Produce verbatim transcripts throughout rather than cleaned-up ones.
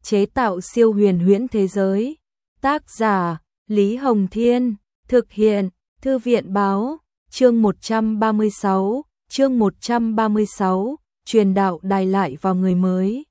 chế tạo siêu huyền huyễn thế giới. Tác giả Lý Hồng Thiên, thực hiện Thư viện Báo, chương một trăm ba mươi sáu, chương một trăm ba mươi sáu, truyền đạo đài lại vào người mới.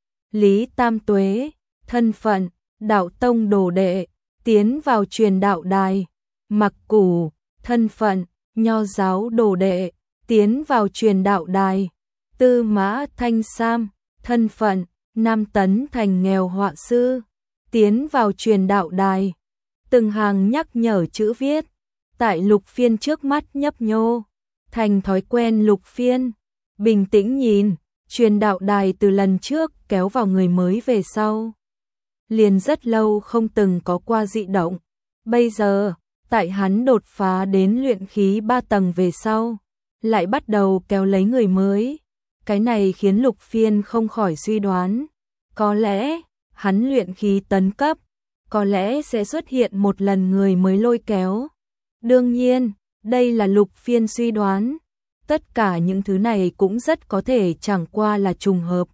Lý Tam Tuế, thân phận, đạo tông đồ đệ, tiến vào truyền đạo đài. Mặc Củ, thân phận, nho giáo đồ đệ, tiến vào truyền đạo đài. Tư Mã Thanh Sam, thân phận, Nam Tấn Thành nghèo họa sư, tiến vào truyền đạo đài. Từng hàng nhắc nhở chữ viết, tại Lục Phiên trước mắt nhấp nhô, thành thói quen Lục Phiên, bình tĩnh nhìn, truyền đạo đài từ lần trước kéo vào người mới về sau. Liền rất lâu không từng có qua dị động, bây giờ, tại hắn đột phá đến luyện khí ba tầng về sau, lại bắt đầu kéo lấy người mới. Cái này khiến Lục Phiên không khỏi suy đoán, có lẽ hắn luyện khí tấn cấp, có lẽ sẽ xuất hiện một lần người mới lôi kéo. Đương nhiên, đây là Lục Phiên suy đoán, tất cả những thứ này cũng rất có thể chẳng qua là trùng hợp.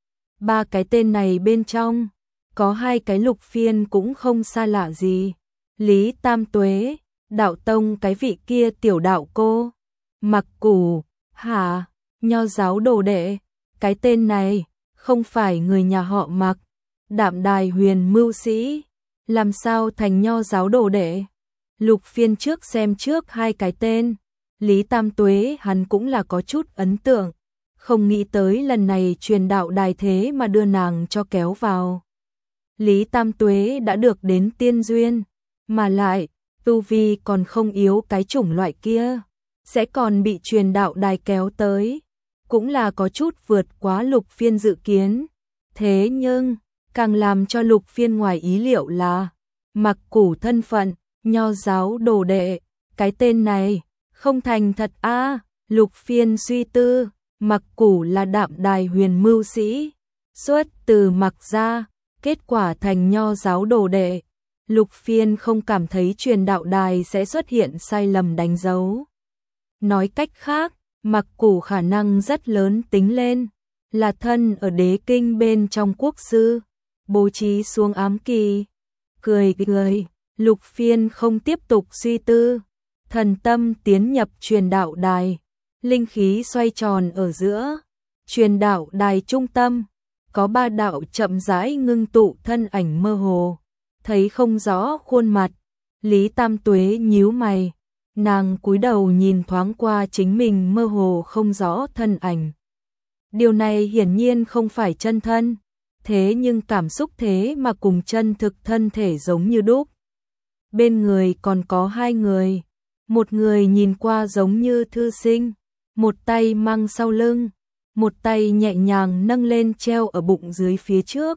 Ba cái tên này bên trong, có hai cái Lục Phiên cũng không xa lạ gì. Lý Tam Tuế, đạo tông cái vị kia tiểu đạo cô. Mặc Củ, hả, nho giáo đồ đệ, cái tên này, không phải người nhà họ Mặc. Đạm Đài Huyền mưu sĩ, làm sao thành nho giáo đồ đệ? Lục Phiên trước xem trước hai cái tên, Lý Tam Tuế hắn cũng là có chút ấn tượng, không nghĩ tới lần này truyền đạo đài thế mà đưa nàng cho kéo vào. Lý Tam Tuế đã được đến tiên duyên, mà lại, tu vi còn không yếu cái chủng loại kia, sẽ còn bị truyền đạo đài kéo tới, cũng là có chút vượt quá Lục Phiên dự kiến. Thế nhưng, càng làm cho Lục Phiên ngoài ý liệu là, Mặc Củ thân phận, nho giáo đồ đệ, cái tên này, không thành thật a. À, Lục Phiên suy tư, Mặc Củ là Đạm Đài Huyền mưu sĩ, xuất từ Mặc gia, kết quả thành nho giáo đồ đệ. Lục Phiên không cảm thấy truyền đạo đài sẽ xuất hiện sai lầm đánh dấu. Nói cách khác, Mặc Củ khả năng rất lớn tính lên, là thân ở đế kinh bên trong quốc sư, bố trí xuống ám kỳ. Cười cười, Lục Phiên không tiếp tục suy tư, thần tâm tiến nhập truyền đạo đài, linh khí xoay tròn ở giữa. Truyền đạo đài trung tâm, có ba đạo chậm rãi ngưng tụ thân ảnh mơ hồ, thấy không rõ khuôn mặt. Lý Tam Tuế nhíu mày, nàng cúi đầu nhìn thoáng qua chính mình mơ hồ không rõ thân ảnh. Điều này hiển nhiên không phải chân thân, thế nhưng cảm xúc thế mà cùng chân thực thân thể giống như đúc. Bên người còn có hai người, một người nhìn qua giống như thư sinh, một tay mang sau lưng, một tay nhẹ nhàng nâng lên treo ở bụng dưới phía trước.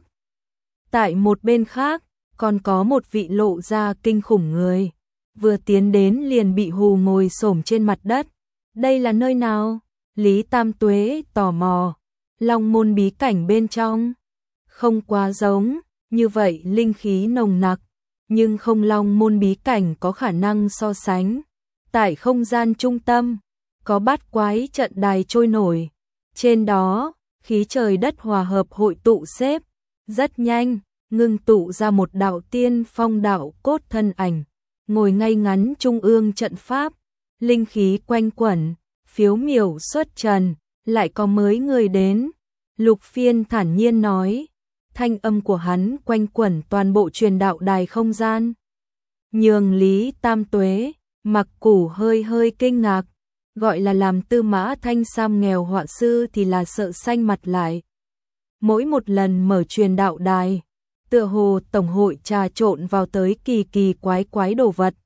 Tại một bên khác, còn có một vị lộ ra kinh khủng người, vừa tiến đến liền bị hù ngồi xổm trên mặt đất. Đây là nơi nào? Lý Tam Tuế tò mò. Long môn bí cảnh bên trong. Không quá giống, như vậy linh khí nồng nặc, nhưng không Long môn bí cảnh có khả năng so sánh. Tại không gian trung tâm, có bát quái trận đài trôi nổi. Trên đó, khí trời đất hòa hợp hội tụ xếp, rất nhanh, ngưng tụ ra một đạo tiên phong đạo cốt thân ảnh, ngồi ngay ngắn trung ương trận pháp, linh khí quanh quẩn, phiếu miểu xuất trần, lại có mới người đến. Lục Phiên thản nhiên nói, thanh âm của hắn quanh quẩn toàn bộ truyền đạo đài không gian. Nhường Lý Tam Tuế, Mặc Củ hơi hơi kinh ngạc, gọi là làm Tư Mã Thanh Sam nghèo họa sư thì là sợ xanh mặt lại. Mỗi một lần mở truyền đạo đài, tựa hồ tổng hội trà trộn vào tới kỳ kỳ quái quái đồ vật.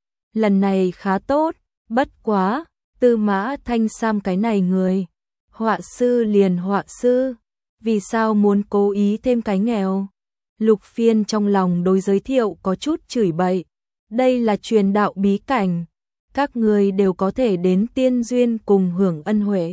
Lần này khá tốt, bất quá, Tư Mã Thanh Sam cái này người, họa sư liền họa sư, vì sao muốn cố ý thêm cái nghèo? Lục Phiên trong lòng đối giới thiệu có chút chửi bậy, đây là truyền đạo bí cảnh, các người đều có thể đến tiên duyên cùng hưởng ân huệ.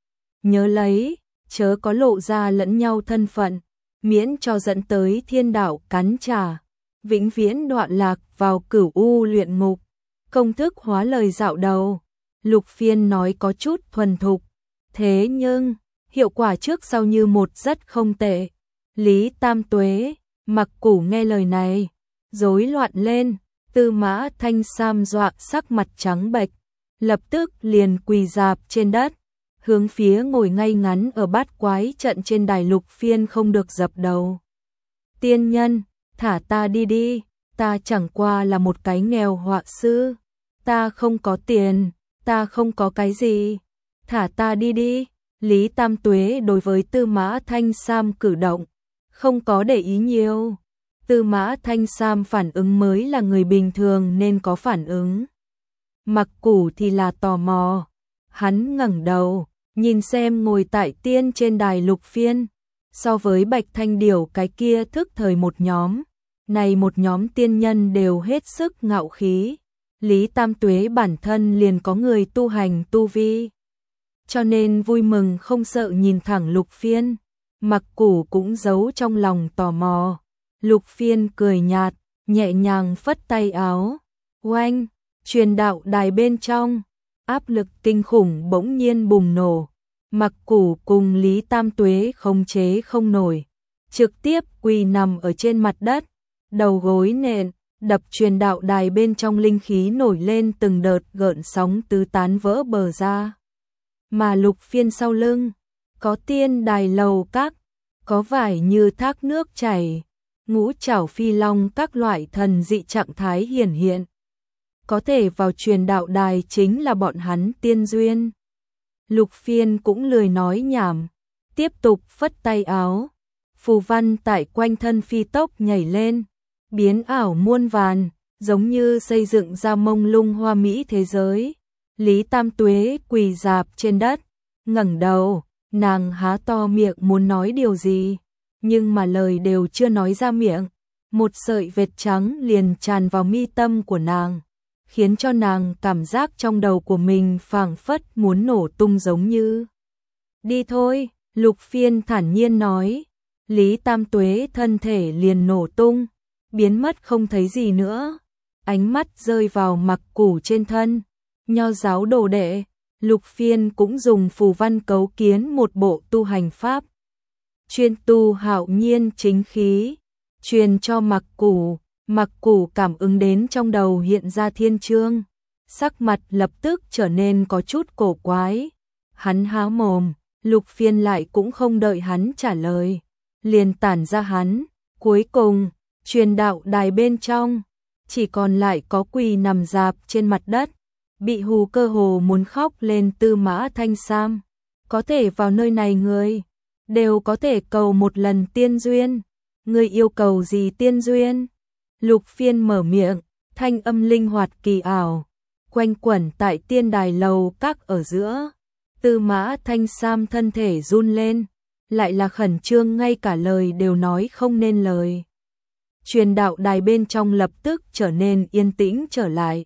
Nhớ lấy, chớ có lộ ra lẫn nhau thân phận, miễn cho dẫn tới thiên đạo cắn trả, vĩnh viễn đoạn lạc vào cửu u luyện ngục. Công thức hóa lời dạo đầu, Lục Phiên nói có chút thuần thục, thế nhưng hiệu quả trước sau như một rất không tệ. Lý Tam Tuế, Mặc Củ nghe lời này, rối loạn lên, Tư Mã Thanh Sam dọa sắc mặt trắng bệch, lập tức liền quỳ rạp trên đất, hướng phía ngồi ngay ngắn ở bát quái trận trên đài Lục Phiên không được dập đầu. Tiên nhân, thả ta đi đi, ta chẳng qua là một cái nghèo họa sư, ta không có tiền, ta không có cái gì, thả ta đi đi. Lý Tam Tuế đối với Tư Mã Thanh Sam cử động, không có để ý nhiều. Tư Mã Thanh Sam phản ứng mới là người bình thường nên có phản ứng. Mặc Củ thì là tò mò, hắn ngẩng đầu, nhìn xem ngồi tại tiên trên đài Lục Phiên, so với Bạch Thanh Điểu cái kia thức thời một nhóm, này một nhóm tiên nhân đều hết sức ngạo khí. Lý Tam Tuế bản thân liền có người tu hành tu vi, cho nên vui mừng không sợ nhìn thẳng Lục Phiên. Mặc Củ cũng giấu trong lòng tò mò. Lục Phiên cười nhạt, nhẹ nhàng phất tay áo. Oanh, truyền đạo đài bên trong, áp lực kinh khủng bỗng nhiên bùng nổ. Mặc Củ cùng Lý Tam Tuế không chế không nổi, trực tiếp quỳ nằm ở trên mặt đất, đầu gối nện, đập truyền đạo đài bên trong linh khí nổi lên từng đợt gợn sóng tứ tán vỡ bờ ra. Mà Lục Phiên sau lưng, có tiên đài lầu các, có vải như thác nước chảy, ngũ trảo phi long các loại thần dị trạng thái hiển hiện. Có thể vào truyền đạo đài chính là bọn hắn tiên duyên. Lục Phiên cũng lười nói nhảm, tiếp tục phất tay áo, phù văn tại quanh thân phi tốc nhảy lên, biến ảo muôn vàn, giống như xây dựng ra mông lung hoa mỹ thế giới. Lý Tam Tuế quỳ rạp trên đất, ngẩng đầu, nàng há to miệng muốn nói điều gì, nhưng mà lời đều chưa nói ra miệng, một sợi vệt trắng liền tràn vào mi tâm của nàng, khiến cho nàng cảm giác trong đầu của mình phảng phất muốn nổ tung giống như. Đi thôi, Lục Phiên thản nhiên nói. Lý Tam Tuế thân thể liền nổ tung, biến mất không thấy gì nữa, ánh mắt rơi vào Mặc Củ trên thân. Nho giáo đồ đệ, Lục Phiên cũng dùng phù văn cấu kiến một bộ tu hành pháp, chuyên tu hạo nhiên chính khí, truyền cho Mặc Củ. Mặc Củ cảm ứng đến trong đầu hiện ra thiên chương, sắc mặt lập tức trở nên có chút cổ quái. Hắn há mồm, Lục Phiên lại cũng không đợi hắn trả lời, liền tản ra hắn. Cuối cùng, truyền đạo đài bên trong, chỉ còn lại có quỳ nằm rạp trên mặt đất, bị hù cơ hồ muốn khóc lên Tư Mã Thanh Sam. Có thể vào nơi này người, đều có thể cầu một lần tiên duyên. Người yêu cầu gì tiên duyên? Lục Phiên mở miệng, thanh âm linh hoạt kỳ ảo, quanh quẩn tại tiên đài lầu các ở giữa. Tư Mã Thanh Sam thân thể run lên, lại là khẩn trương ngay cả lời đều nói không nên lời. Truyền đạo đài bên trong lập tức trở nên yên tĩnh trở lại.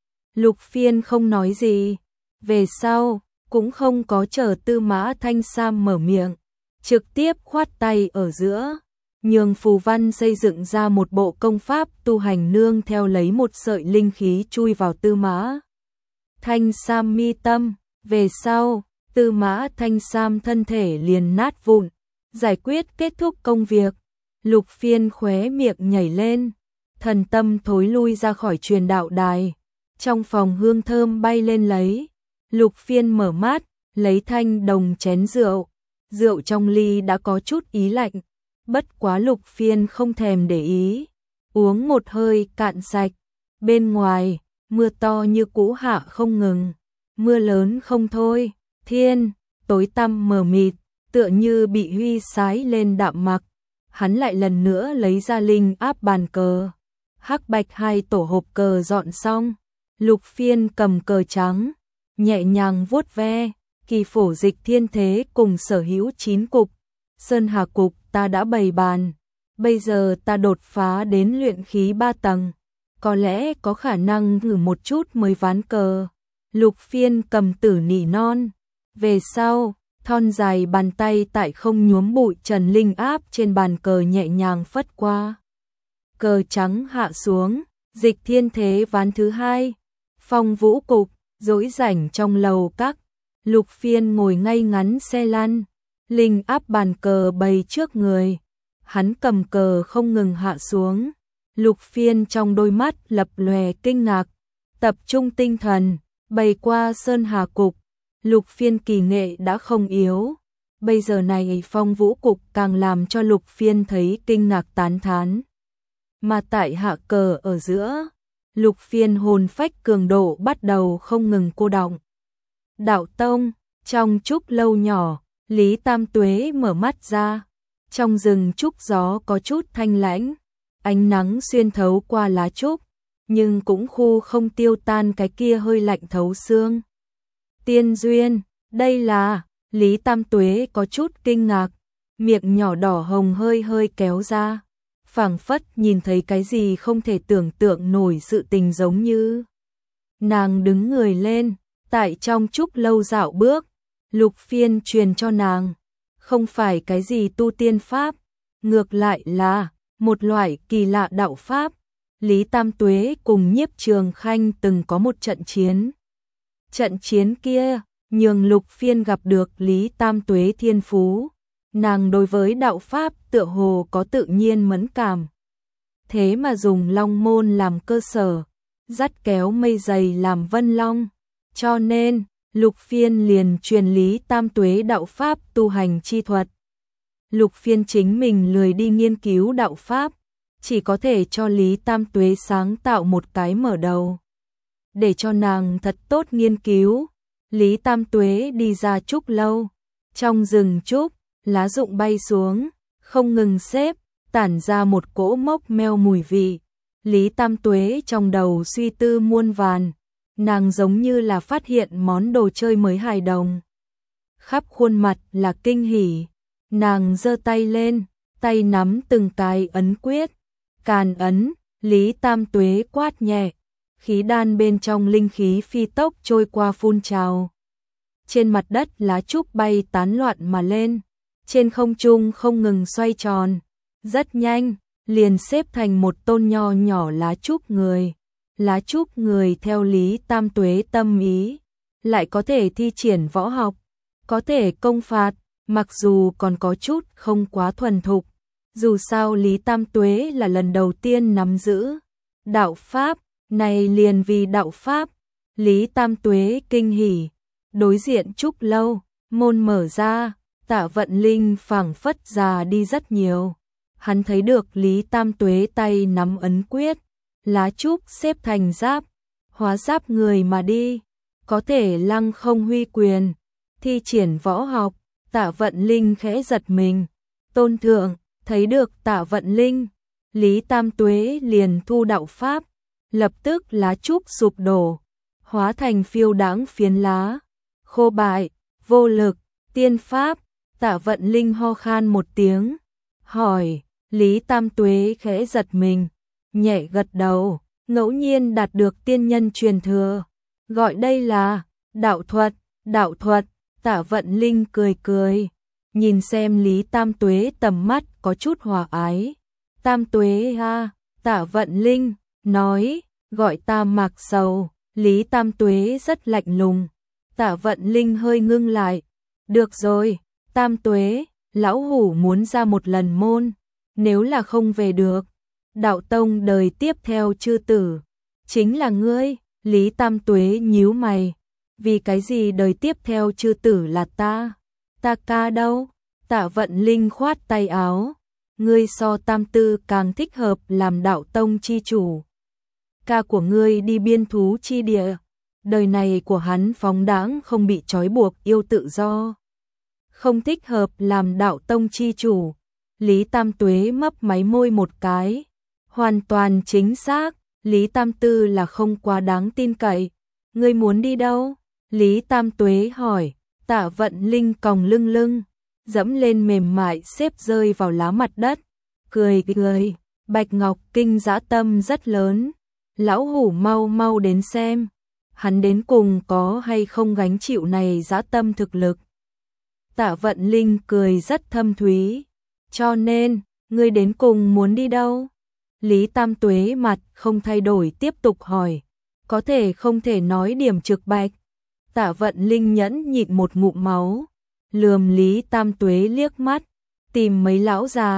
Lục Phiên không nói gì, về sau cũng không có chờ Tư Mã Thanh Sam mở miệng, trực tiếp khoát tay ở giữa, nhường phù văn xây dựng ra một bộ công pháp tu hành nương theo lấy một sợi linh khí chui vào Tư Mã Thanh Sam mi tâm. Về sau, Tư Mã Thanh Sam thân thể liền nát vụn, giải quyết kết thúc công việc. Lục Phiên khóe miệng nhảy lên, thần tâm thối lui ra khỏi truyền đạo đài. Trong phòng hương thơm bay lên lấy. Lục Phiên mở mắt, lấy thanh đồng chén rượu. Rượu trong ly đã có chút ý lạnh, bất quá Lục Phiên không thèm để ý, uống một hơi cạn sạch. Bên ngoài, mưa to như cũ hạ không ngừng, mưa lớn không thôi, thiên tối tăm mờ mịt, tựa như bị huy sái lên đạm mặc. Hắn lại lần nữa lấy ra linh áp bàn cờ, hắc bạch hai tổ hộp cờ dọn xong. Lục Phiên cầm cờ trắng, nhẹ nhàng vuốt ve, kỳ phổ dịch thiên thế cùng sở hữu chín cục, sơn hà cục ta đã bày bàn, bây giờ ta đột phá đến luyện khí ba tầng, có lẽ có khả năng thử một chút mới ván cờ. Lục Phiên cầm tử nỉ non, về sau, thon dài bàn tay tại không nhuốm bụi trần linh áp trên bàn cờ nhẹ nhàng phất qua. Cờ trắng hạ xuống, dịch thiên thế ván thứ hai, phong vũ cục, dỗi rảnh trong lầu các. Lục Phiên ngồi ngay ngắn xe lăn, linh áp bàn cờ bày trước người, hắn cầm cờ không ngừng hạ xuống. Lục Phiên trong đôi mắt lập lòe kinh ngạc, tập trung tinh thần, bày qua sơn hà cục. Lục Phiên kỳ nghệ đã không yếu, bây giờ này phong vũ cục càng làm cho Lục Phiên thấy kinh ngạc tán thán. Mà tại hạ cờ ở giữa, Lục Phiên hồn phách cường độ bắt đầu không ngừng cô đọng. Đạo tông, trong trúc lâu nhỏ, Lý Tam Tuế mở mắt ra, trong rừng trúc gió có chút thanh lãnh, ánh nắng xuyên thấu qua lá trúc, nhưng cũng khu không tiêu tan cái kia hơi lạnh thấu xương. Tiên duyên, đây là, Lý Tam Tuế có chút kinh ngạc, miệng nhỏ đỏ hồng hơi hơi kéo ra, phảng phất nhìn thấy cái gì không thể tưởng tượng nổi sự tình giống như. Nàng đứng người lên, tại trong trúc lâu dạo bước, Lục Phiên truyền cho nàng, không phải cái gì tu tiên pháp, ngược lại là một loại kỳ lạ đạo pháp. Lý Tam Tuế cùng Nhiếp Trường Khanh từng có một trận chiến. Trận chiến kia, nhường Lục Phiên gặp được Lý Tam Tuế thiên phú. Nàng đối với đạo pháp tựa hồ có tự nhiên mẫn cảm. Thế mà dùng long môn làm cơ sở, dắt kéo mây dày làm vân long. Cho nên, Lục Phiên liền truyền Lý Tam Tuế đạo pháp tu hành chi thuật. Lục Phiên chính mình lười đi nghiên cứu đạo pháp, chỉ có thể cho Lý Tam Tuế sáng tạo một cái mở đầu. Để cho nàng thật tốt nghiên cứu, Lý Tam Tuế đi ra trúc lâu, trong rừng trúc, lá rụng bay xuống, không ngừng xếp, tản ra một cỗ mốc meo mùi vị. Lý Tam Tuế trong đầu suy tư muôn vàn, nàng giống như là phát hiện món đồ chơi mới hài đồng. Khắp khuôn mặt là kinh hỉ, nàng giơ tay lên, tay nắm từng cái ấn quyết, càn ấn, Lý Tam Tuế quát nhẹ, khí đan bên trong linh khí phi tốc trôi qua phun trào. Trên mặt đất lá trúc bay tán loạn mà lên, trên không trung không ngừng xoay tròn, rất nhanh, liền xếp thành một tôn nho nhỏ lá trúc người. Lá trúc người theo Lý Tam Tuế tâm ý, lại có thể thi triển võ học, có thể công phạt, mặc dù còn có chút không quá thuần thục. Dù sao Lý Tam Tuế là lần đầu tiên nắm giữ đạo pháp, này liền vì đạo pháp, Lý Tam Tuế kinh hỉ. Đối diện trúc lâu, môn mở ra, Tạ Vận Linh phảng phất già đi rất nhiều. Hắn thấy được Lý Tam Tuế tay nắm ấn quyết, lá trúc xếp thành giáp, hóa giáp người mà đi, có thể lăng không huy quyền, thi triển võ học. Tạ Vận Linh khẽ giật mình, tôn thượng, thấy được Tạ Vận Linh, Lý Tam Tuế liền thu đạo pháp, lập tức lá trúc sụp đổ, hóa thành phiêu đãng phiến lá, khô bại, vô lực, tiên pháp. Tạ Vận Linh ho khan một tiếng, hỏi, Lý Tam Tuế khẽ giật mình, nhẹ gật đầu, ngẫu nhiên đạt được tiên nhân truyền thừa, gọi đây là đạo thuật, đạo thuật. Tạ Vận Linh cười cười, nhìn xem Lý Tam Tuế tầm mắt có chút hòa ái. Tam Tuế ha, Tạ Vận Linh nói, gọi ta Mạc Sầu. Lý Tam Tuế rất lạnh lùng. Tạ Vận Linh hơi ngưng lại, được rồi, Tam Tuế, lão hủ muốn ra một lần môn, nếu là không về được, đạo tông đời tiếp theo chư tử, chính là ngươi. Lý Tam Tuế nhíu mày, vì cái gì đời tiếp theo chư tử là ta, ta ca đâu? Tạ Vận Linh khoát tay áo, ngươi so Tam Tư càng thích hợp làm đạo tông chi chủ. Ca của ngươi đi biên thú chi địa, đời này của hắn phóng đãng không bị trói buộc yêu tự do, không thích hợp làm đạo tông chi chủ. Lý Tam Tuế mấp máy môi một cái, hoàn toàn chính xác, Lý Tam Tư là không quá đáng tin cậy. Ngươi muốn đi đâu? Lý Tam Tuế hỏi. Tạ Vận Linh còng lưng lưng, dẫm lên mềm mại xếp rơi vào lá mặt đất, cười cười, Bạch Ngọc Kinh dã tâm rất lớn, lão hủ mau mau đến xem, hắn đến cùng có hay không gánh chịu này dã tâm thực lực. Tạ Vận Linh cười rất thâm thúy, cho nên, ngươi đến cùng muốn đi đâu? Lý Tam Tuế mặt không thay đổi tiếp tục hỏi, có thể không thể nói điểm trực bạch. Tạ Vận Linh nhẫn nhịn một ngụm máu, lườm Lý Tam Tuế liếc mắt, tìm mấy lão già,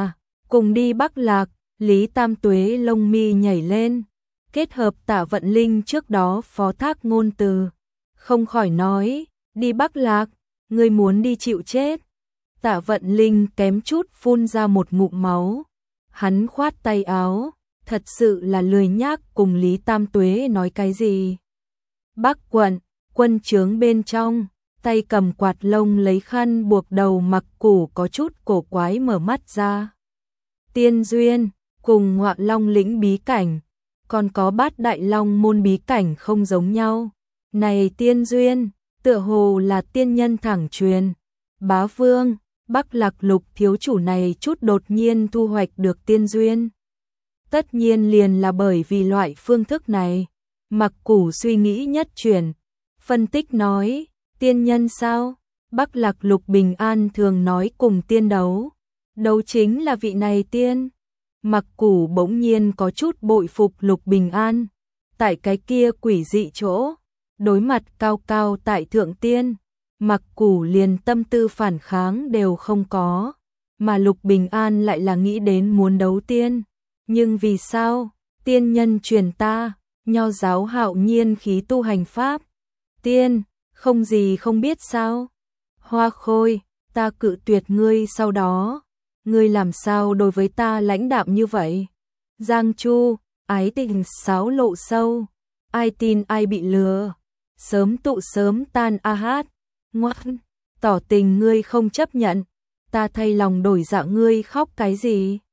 cùng đi Bắc Lạc. Lý Tam Tuế lông mi nhảy lên, kết hợp Tạ Vận Linh trước đó phó thác ngôn từ, không khỏi nói, đi Bắc Lạc, ngươi muốn đi chịu chết. Tạ Vận Linh kém chút phun ra một ngụm máu, hắn khoát tay áo, thật sự là lười nhác cùng Lý Tam Tuế nói cái gì. Bắc quận, quân trướng bên trong, tay cầm quạt lông lấy khăn buộc đầu Mặc Củ có chút cổ quái mở mắt ra. Tiên duyên, cùng Ngọa Long lĩnh bí cảnh, còn có Bát Đại Long môn bí cảnh không giống nhau. Này tiên duyên, tựa hồ là tiên nhân thẳng truyền. Bá Vương, Bắc Lạc Lục thiếu chủ này chút đột nhiên thu hoạch được tiên duyên. Tất nhiên liền là bởi vì loại phương thức này. Mặc Củ suy nghĩ nhất chuyển, phân tích nói, tiên nhân sao? Bắc Lạc Lục Bình An thường nói cùng tiên đấu, đấu chính là vị này tiên. Mặc Củ bỗng nhiên có chút bội phục Lục Bình An, tại cái kia quỷ dị chỗ, đối mặt cao cao tại thượng tiên, Mặc Củ liền tâm tư phản kháng đều không có, mà Lục Bình An lại là nghĩ đến muốn đấu tiên. Nhưng vì sao? Tiên nhân truyền ta, Nho giáo hạo nhiên khí tu hành pháp. Tiên, không gì không biết sao? Hoa Khôi, ta cự tuyệt ngươi sau đó, ngươi làm sao đối với ta lãnh đạm như vậy? Giang Chu, ái tình sáo lộ sâu, ai tin ai bị lừa, sớm tụ sớm tan a hát. Ngoan, tỏ tình ngươi không chấp nhận, ta thay lòng đổi dạ ngươi khóc cái gì?